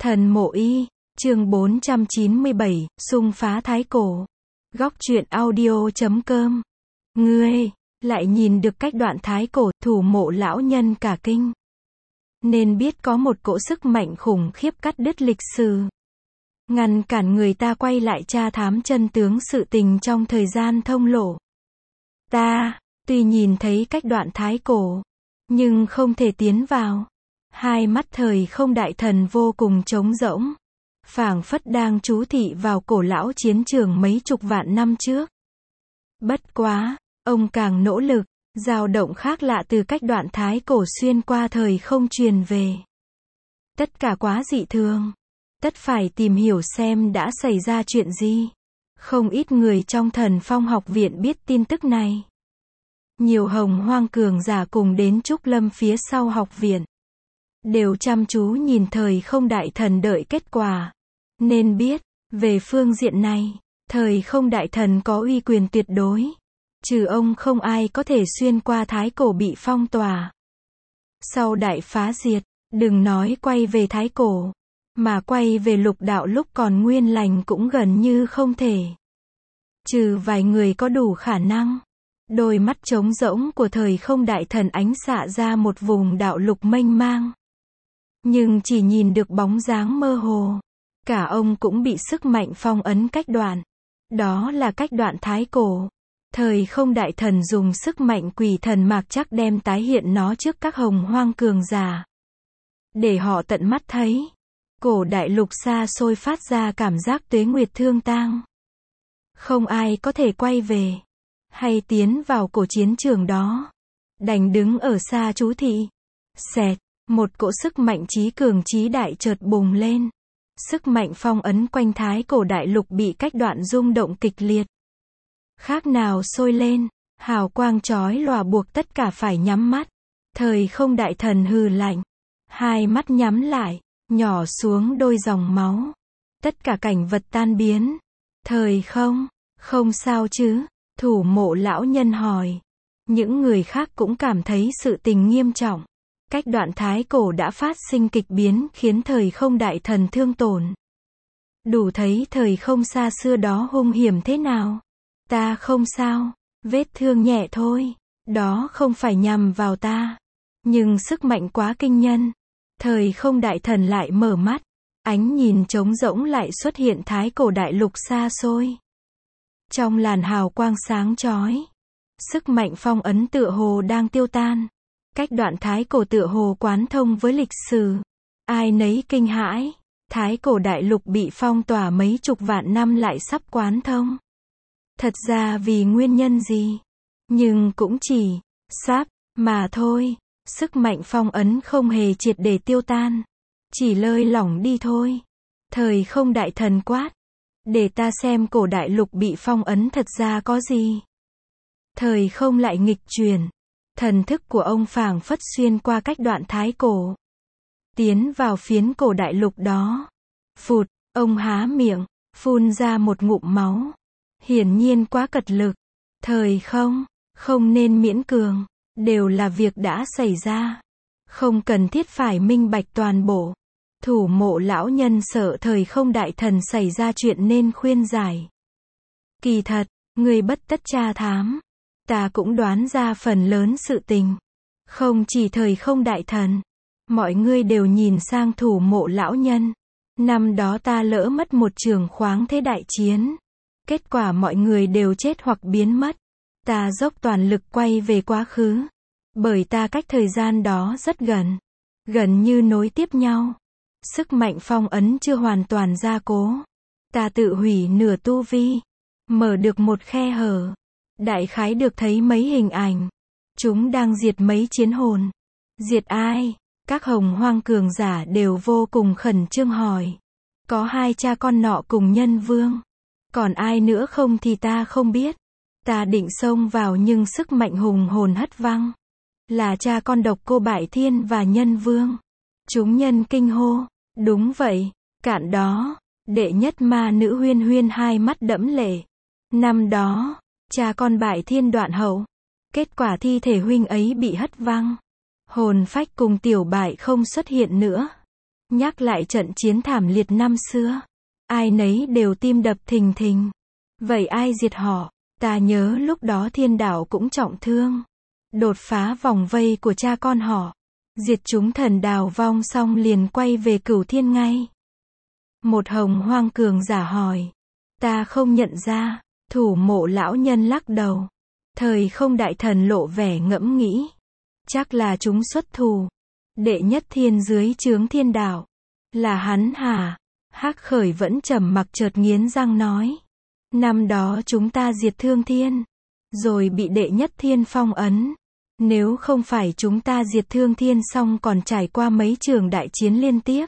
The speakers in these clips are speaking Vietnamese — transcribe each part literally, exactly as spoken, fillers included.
Thần Mộ Y, chương bốn trăm chín mươi bảy, xung phá thái cổ. Góc truyện audio chấm com. Ngươi, lại nhìn được cách đoạn thái cổ, Thủ Mộ lão nhân cả kinh. Nên biết có một cỗ sức mạnh khủng khiếp cắt đứt lịch sử. Ngăn cản người ta quay lại tra thám chân tướng sự tình trong thời gian thông lộ. Ta, tuy nhìn thấy cách đoạn thái cổ, nhưng không thể tiến vào. Hai mắt thời không đại thần vô cùng trống rỗng. Phảng phất đang chú thị vào cổ lão chiến trường mấy chục vạn năm trước. Bất quá, ông càng nỗ lực, dao động khác lạ từ cách đoạn thái cổ xuyên qua thời không truyền về. Tất cả quá dị thường. Tất phải tìm hiểu xem đã xảy ra chuyện gì. Không ít người trong Thần Phong học viện biết tin tức này. Nhiều hồng hoang cường giả cùng đến Trúc Lâm phía sau học viện. Đều chăm chú nhìn thời không đại thần đợi kết quả. Nên biết, về phương diện này, thời không đại thần có uy quyền tuyệt đối. Trừ ông không ai có thể xuyên qua thái cổ bị phong tỏa. Sau đại phá diệt, đừng nói quay về thái cổ, mà quay về lục đạo lúc còn nguyên lành cũng gần như không thể. Trừ vài người có đủ khả năng. Đôi mắt trống rỗng của thời không đại thần ánh xạ ra một vùng đạo lục mênh mang. Nhưng chỉ nhìn được bóng dáng mơ hồ. Cả ông cũng bị sức mạnh phong ấn cách đoạn. Đó là cách đoạn thái cổ. Thời không đại thần dùng sức mạnh quỷ thần mạc chắc đem tái hiện nó trước các hồng hoang cường giả. Để họ tận mắt thấy. Cổ đại lục xa xôi phát ra cảm giác tuế nguyệt thương tang. Không ai có thể quay về. Hay tiến vào cổ chiến trường đó. Đành đứng ở xa chú thị. Xẹt. Một cỗ sức mạnh trí cường trí đại chợt bùng lên. Sức mạnh phong ấn quanh thái cổ đại lục bị cách đoạn rung động kịch liệt. Khác nào sôi lên, hào quang chói lòa buộc tất cả phải nhắm mắt. Thời không đại thần hừ lạnh. Hai mắt nhắm lại, nhỏ xuống đôi dòng máu. Tất cả cảnh vật tan biến. Thời không, không sao chứ? Thủ Mộ lão nhân hỏi. Những người khác cũng cảm thấy sự tình nghiêm trọng. Cách đoạn thái cổ đã phát sinh kịch biến khiến thời không đại thần thương tổn. Đủ thấy thời không xa xưa đó hung hiểm thế nào. Ta không sao, vết thương nhẹ thôi. Đó không phải nhằm vào ta. Nhưng sức mạnh quá kinh nhân. Thời không đại thần lại mở mắt. Ánh nhìn trống rỗng lại xuất hiện thái cổ đại lục xa xôi. Trong làn hào quang sáng chói. Sức mạnh phong ấn tựa hồ đang tiêu tan. Cách đoạn thái cổ tựa hồ quán thông với lịch sử. Ai nấy kinh hãi. Thái cổ đại lục bị phong tỏa mấy chục vạn năm lại sắp quán thông. Thật ra vì nguyên nhân gì? Nhưng cũng chỉ sắp mà thôi. Sức mạnh phong ấn không hề triệt để tiêu tan. Chỉ lơi lỏng đi thôi. Thời không đại thần quát. Để ta xem cổ đại lục bị phong ấn thật ra có gì. Thời không lại nghịch chuyển. Thần thức của ông phảng phất xuyên qua cách đoạn thái cổ. Tiến vào phiến cổ đại lục đó. Phụt, ông há miệng, phun ra một ngụm máu. Hiển nhiên quá cật lực. Thời không, không nên miễn cường. Đều là việc đã xảy ra. Không cần thiết phải minh bạch toàn bộ. Thủ Mộ lão nhân sợ thời không đại thần xảy ra chuyện nên khuyên giải. Kỳ thật, người bất tất tra thám. Ta cũng đoán ra phần lớn sự tình. Không chỉ thời không đại thần. Mọi người đều nhìn sang Thủ Mộ lão nhân. Năm đó ta lỡ mất một trường khoáng thế đại chiến. Kết quả mọi người đều chết hoặc biến mất. Ta dốc toàn lực quay về quá khứ. Bởi ta cách thời gian đó rất gần. Gần như nối tiếp nhau. Sức mạnh phong ấn chưa hoàn toàn gia cố. Ta tự hủy nửa tu vi. Mở được một khe hở. Đại khái được thấy mấy hình ảnh. Chúng đang diệt mấy chiến hồn. Diệt ai? Các hồng hoang cường giả đều vô cùng khẩn trương hỏi. Có hai cha con nọ cùng nhân vương. Còn ai nữa không thì ta không biết. Ta định xông vào nhưng sức mạnh hùng hồn hất văng. Là cha con độc cô Bại Thiên và nhân vương. Chúng nhân kinh hô. Đúng vậy. Cạn đó. Đệ nhất ma nữ Huyên Huyên hai mắt đẫm lệ. Năm đó. Cha con Bại Thiên đoạn hậu. Kết quả thi thể huynh ấy bị hất văng. Hồn phách cùng tiểu bại không xuất hiện nữa. Nhắc lại trận chiến thảm liệt năm xưa. Ai nấy đều tim đập thình thình. Vậy ai diệt họ? Ta nhớ lúc đó thiên đạo cũng trọng thương. Đột phá vòng vây của cha con họ. Diệt chúng thần đào vong xong liền quay về Cửu Thiên ngay. Một hồng hoang cường giả hỏi. Ta không nhận ra. Thủ mộ lão nhân lắc đầu. Thời không đại thần lộ vẻ ngẫm nghĩ. Chắc là chúng xuất thủ. Đệ nhất thiên dưới trướng thiên đạo. Là hắn hả? Hắc Khởi vẫn trầm mặc chợt nghiến răng nói. Năm đó chúng ta diệt Thương Thiên. Rồi bị đệ nhất thiên phong ấn. Nếu không phải chúng ta diệt Thương Thiên xong còn trải qua mấy trường đại chiến liên tiếp.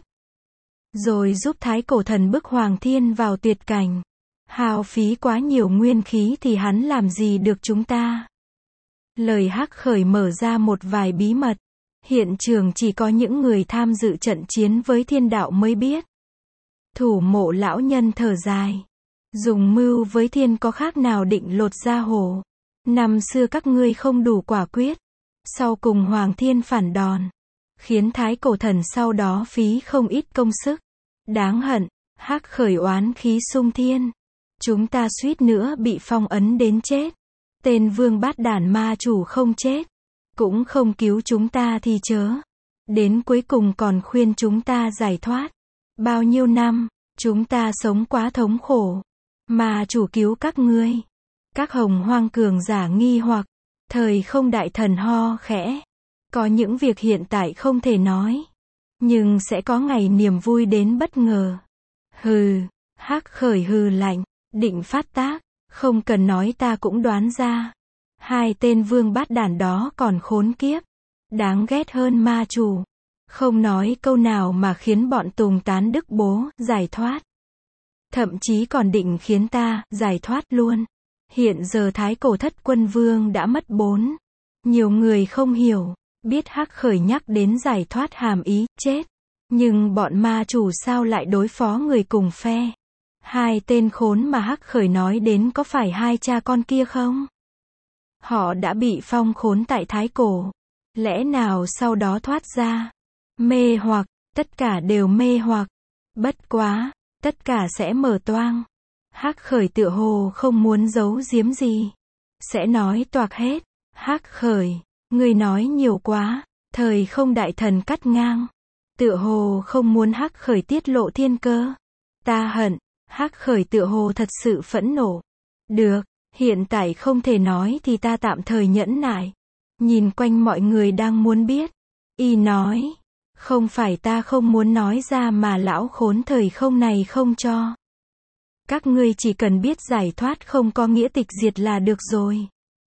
Rồi giúp Thái Cổ Thần bức Hoàng Thiên vào tuyệt cảnh. Hao phí quá nhiều nguyên khí thì hắn làm gì được chúng ta. Lời Hắc Khởi mở ra một vài bí mật. Hiện trường chỉ có những người tham dự trận chiến với thiên đạo mới biết. Thủ mộ lão nhân thở dài. Dùng mưu với thiên có khác nào định lột da hổ. Năm xưa các ngươi không đủ quả quyết. Sau cùng Hoàng Thiên phản đòn. Khiến Thái Cổ Thần sau đó phí không ít công sức. Đáng hận. Hắc Khởi oán khí sung thiên. Chúng ta suýt nữa bị phong ấn đến chết. Tên vương bát đản ma chủ không chết. Cũng không cứu chúng ta thì chớ. Đến cuối cùng còn khuyên chúng ta giải thoát. Bao nhiêu năm, chúng ta sống quá thống khổ. Mà chủ cứu các ngươi. Các hồng hoang cường giả nghi hoặc. Thời không đại thần ho khẽ. Có những việc hiện tại không thể nói. Nhưng sẽ có ngày niềm vui đến bất ngờ. Hừ, Hắc Khởi hừ lạnh. Định phát tác. Không cần nói ta cũng đoán ra. Hai tên vương bát đản đó còn khốn kiếp. Đáng ghét hơn ma chủ. Không nói câu nào mà khiến bọn Tùng Tán Đức Bố giải thoát. Thậm chí còn định khiến ta giải thoát luôn. Hiện giờ Thái Cổ Thất Quân Vương đã mất bốn. Nhiều người không hiểu. Biết Hắc Khởi nhắc đến giải thoát hàm ý chết. Nhưng bọn ma chủ sao lại đối phó người cùng phe. Hai tên khốn mà Hắc Khởi nói đến có phải hai cha con kia không? Họ đã bị phong khốn tại Thái Cổ. Lẽ nào sau đó thoát ra? Mê hoặc, tất cả đều mê hoặc. Bất quá, tất cả sẽ mở toang. Hắc Khởi tựa hồ không muốn giấu giếm gì. Sẽ nói toạc hết. Hắc Khởi, ngươi nói nhiều quá. Thời không đại thần cắt ngang. Tựa hồ không muốn Hắc Khởi tiết lộ thiên cơ. Ta hận. Hắc Khởi tựa hồ thật sự phẫn nộ. Được, hiện tại không thể nói thì ta tạm thời nhẫn nại. Nhìn quanh mọi người đang muốn biết. Y nói, không phải ta không muốn nói ra mà lão khốn thời không này không cho. Các ngươi chỉ cần biết giải thoát không có nghĩa tịch diệt là được rồi.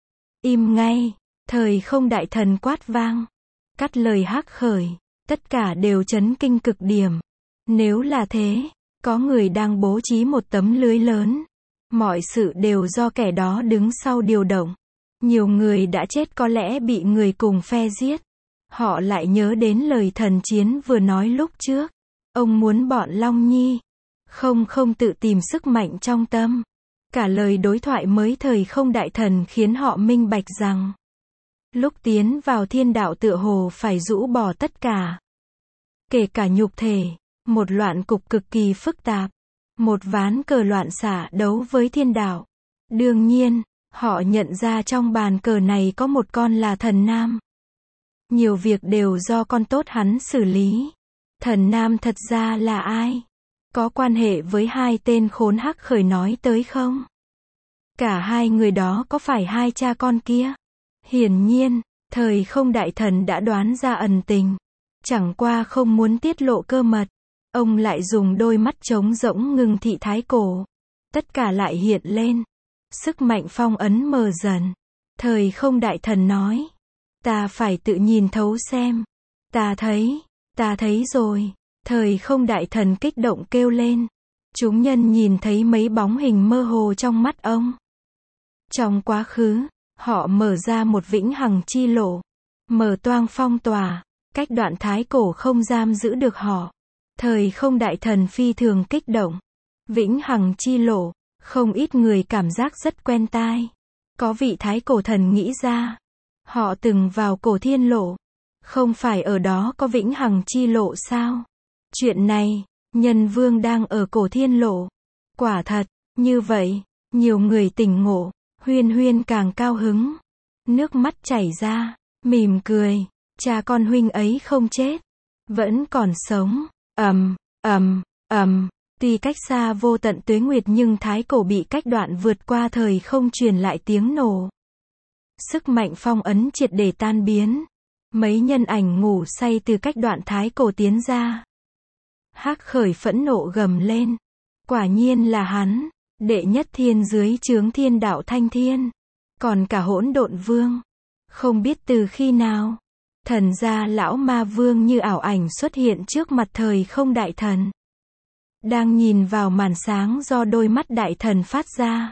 Im ngay, thời không đại thần quát vang. Cắt lời Hắc Khởi, tất cả đều chấn kinh cực điểm. Nếu là thế, có người đang bố trí một tấm lưới lớn. Mọi sự đều do kẻ đó đứng sau điều động. Nhiều người đã chết có lẽ bị người cùng phe giết. Họ lại nhớ đến lời thần chiến vừa nói lúc trước. Ông muốn bọn Long Nhi. Không không tự tìm sức mạnh trong tâm. Cả lời đối thoại mới thời không đại thần khiến họ minh bạch rằng. Lúc tiến vào thiên đạo tựa hồ phải rũ bỏ tất cả. Kể cả nhục thể. Một loạn cục cực kỳ phức tạp. Một ván cờ loạn xả đấu với thiên đạo. Đương nhiên, họ nhận ra trong bàn cờ này có một con là thần nam. Nhiều việc đều do con tốt hắn xử lý. Thần nam thật ra là ai? Có quan hệ với hai tên khốn Hắc Khởi nói tới không? Cả hai người đó có phải hai cha con kia? Hiển nhiên, thời không đại thần đã đoán ra ẩn tình. Chẳng qua không muốn tiết lộ cơ mật. Ông lại dùng đôi mắt trống rỗng ngưng thị Thái Cổ. Tất cả lại hiện lên. Sức mạnh phong ấn mờ dần. Thời không đại thần nói. Ta phải tự nhìn thấu xem. Ta thấy. Ta thấy rồi. Thời không đại thần kích động kêu lên. Chúng nhân nhìn thấy mấy bóng hình mơ hồ trong mắt ông. Trong quá khứ, họ mở ra một vĩnh hằng chi lộ. Mở toang phong tỏa. Cách đoạn Thái Cổ không giam giữ được họ. Thời không đại thần phi thường kích động. Vĩnh hằng chi lộ. Không ít người cảm giác rất quen tai. Có vị Thái Cổ thần nghĩ ra. Họ từng vào cổ thiên lộ. Không phải ở đó có vĩnh hằng chi lộ sao? Chuyện này, nhân vương đang ở cổ thiên lộ. Quả thật, như vậy, nhiều người tỉnh ngộ, Huyên Huyên càng cao hứng. Nước mắt chảy ra, mỉm cười, cha con huynh ấy không chết, vẫn còn sống. Ầm, ầm, ầm, tuy cách xa vô tận tuế nguyệt nhưng thái cổ bị cách đoạn vượt qua thời không truyền lại tiếng nổ. Sức mạnh phong ấn triệt để tan biến. Mấy nhân ảnh ngủ say từ cách đoạn thái cổ tiến ra. Hắc Khởi phẫn nộ gầm lên. Quả nhiên là hắn, đệ nhất thiên dưới chướng thiên đạo Thanh Thiên. Còn cả hỗn độn vương. Không biết từ khi nào, thần gia lão ma vương như ảo ảnh xuất hiện trước mặt thời không đại thần. Đang nhìn vào màn sáng do đôi mắt đại thần phát ra.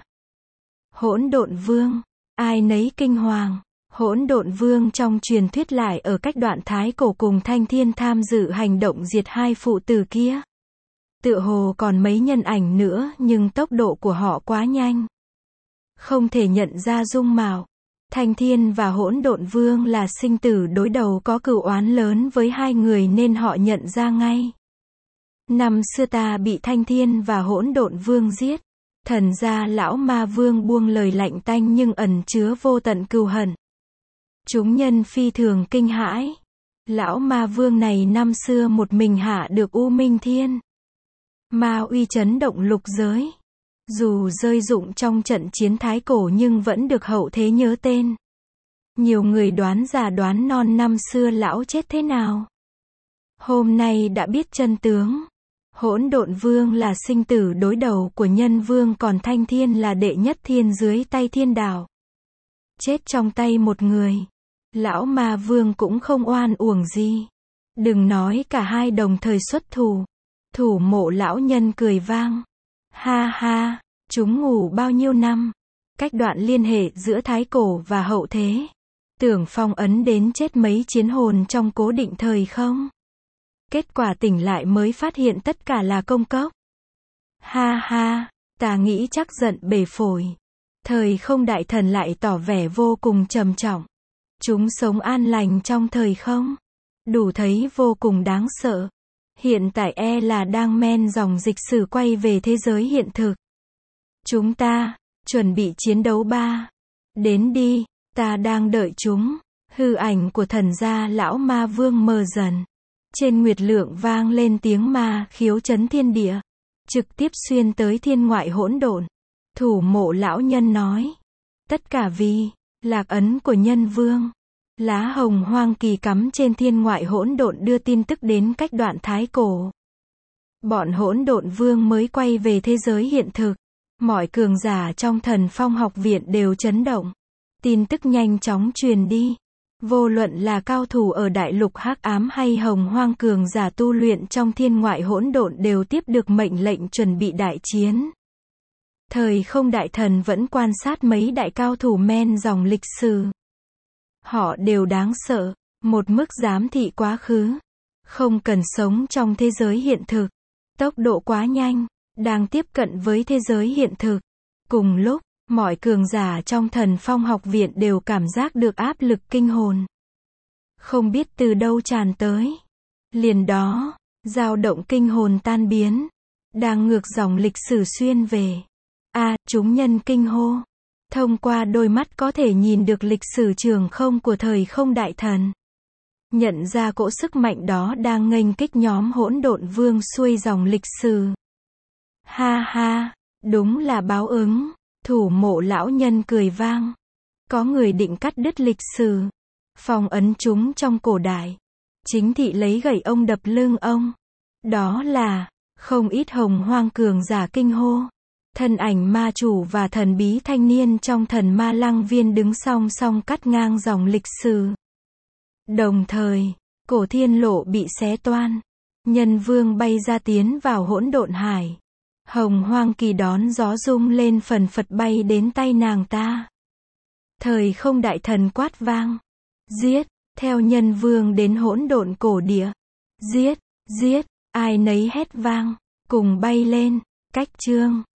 Hỗn độn vương, ai nấy kinh hoàng. Hỗn độn vương trong truyền thuyết lại ở cách đoạn thái cổ cùng Thanh Thiên tham dự hành động diệt hai phụ tử kia. Tựa hồ còn mấy nhân ảnh nữa nhưng tốc độ của họ quá nhanh. Không thể nhận ra dung mạo. Thanh Thiên và hỗn độn vương là sinh tử đối đầu có cửu oán lớn với hai người nên họ nhận ra ngay. Năm xưa ta bị Thanh Thiên và hỗn độn vương giết. Thần gia lão ma vương buông lời lạnh tanh nhưng ẩn chứa vô tận cừu hận. Chúng nhân phi thường kinh hãi. Lão ma vương này năm xưa một mình hạ được U Minh Thiên. Ma uy chấn động lục giới. Dù rơi dụng trong trận chiến thái cổ nhưng vẫn được hậu thế nhớ tên. Nhiều người đoán già đoán non năm xưa lão chết thế nào. Hôm nay đã biết chân tướng. Hỗn độn vương là sinh tử đối đầu của nhân vương còn Thanh Thiên là đệ nhất thiên dưới tay thiên đạo. Chết trong tay một người. Lão ma vương cũng không oan uổng gì. Đừng nói cả hai đồng thời xuất thủ. Thủ mộ lão nhân cười vang. Ha ha, chúng ngủ bao nhiêu năm. Cách đoạn liên hệ giữa thái cổ và hậu thế. Tưởng phong ấn đến chết mấy chiến hồn trong cố định thời không. Kết quả tỉnh lại mới phát hiện tất cả là công cốc. Ha ha, ta nghĩ chắc giận bể phổi. Thời không đại thần lại tỏ vẻ vô cùng trầm trọng. Chúng sống an lành trong thời không. Đủ thấy vô cùng đáng sợ. Hiện tại e là đang men dòng dịch sử quay về thế giới hiện thực. Chúng ta, chuẩn bị chiến đấu ba. Đến đi, ta đang đợi chúng. Hư ảnh của thần gia lão ma vương mờ dần. Trên nguyệt lượng vang lên tiếng ma khiếu chấn thiên địa. Trực tiếp xuyên tới thiên ngoại hỗn độn. Thủ mộ lão nhân nói. Tất cả vì lạc ấn của nhân vương. Lá hồng hoang kỳ cắm trên thiên ngoại hỗn độn đưa tin tức đến cách đoạn thái cổ. Bọn hỗn độn vương mới quay về thế giới hiện thực. Mọi cường giả trong thần phong học viện đều chấn động. Tin tức nhanh chóng truyền đi. Vô luận là cao thủ ở đại lục hắc ám hay hồng hoang cường giả tu luyện trong thiên ngoại hỗn độn đều tiếp được mệnh lệnh chuẩn bị đại chiến. Thời không đại thần vẫn quan sát mấy đại cao thủ men dòng lịch sử. Họ đều đáng sợ, một mức giám thị quá khứ. Không cần sống trong thế giới hiện thực. Tốc độ quá nhanh, đang tiếp cận với thế giới hiện thực. Cùng lúc, mọi cường giả trong thần phong học viện đều cảm giác được áp lực kinh hồn. Không biết từ đâu tràn tới. Liền đó, dao động kinh hồn tan biến. Đang ngược dòng lịch sử xuyên về. A, chúng nhân kinh hô. Thông qua đôi mắt có thể nhìn được lịch sử trường không của thời không đại thần. Nhận ra cỗ sức mạnh đó đang nghênh kích nhóm hỗn độn vương xuôi dòng lịch sử. Ha ha, đúng là báo ứng. Thủ mộ lão nhân cười vang. Có người định cắt đứt lịch sử. Phong ấn chúng trong cổ đại. Chính thị lấy gậy ông đập lưng ông. Đó là, không ít hồng hoang cường giả kinh hô. Thân ảnh ma chủ và thần bí thanh niên trong thần ma lăng viên đứng song song cắt ngang dòng lịch sử. Đồng thời, cổ thiên lộ bị xé toan. Nhân vương bay ra tiến vào hỗn độn hải. Hồng hoang kỳ đón gió rung lên phần phật bay đến tay nàng ta. Thời không đại thần quát vang. Giết, theo nhân vương đến hỗn độn cổ địa. Giết, giết, ai nấy hét vang, cùng bay lên, cách chương.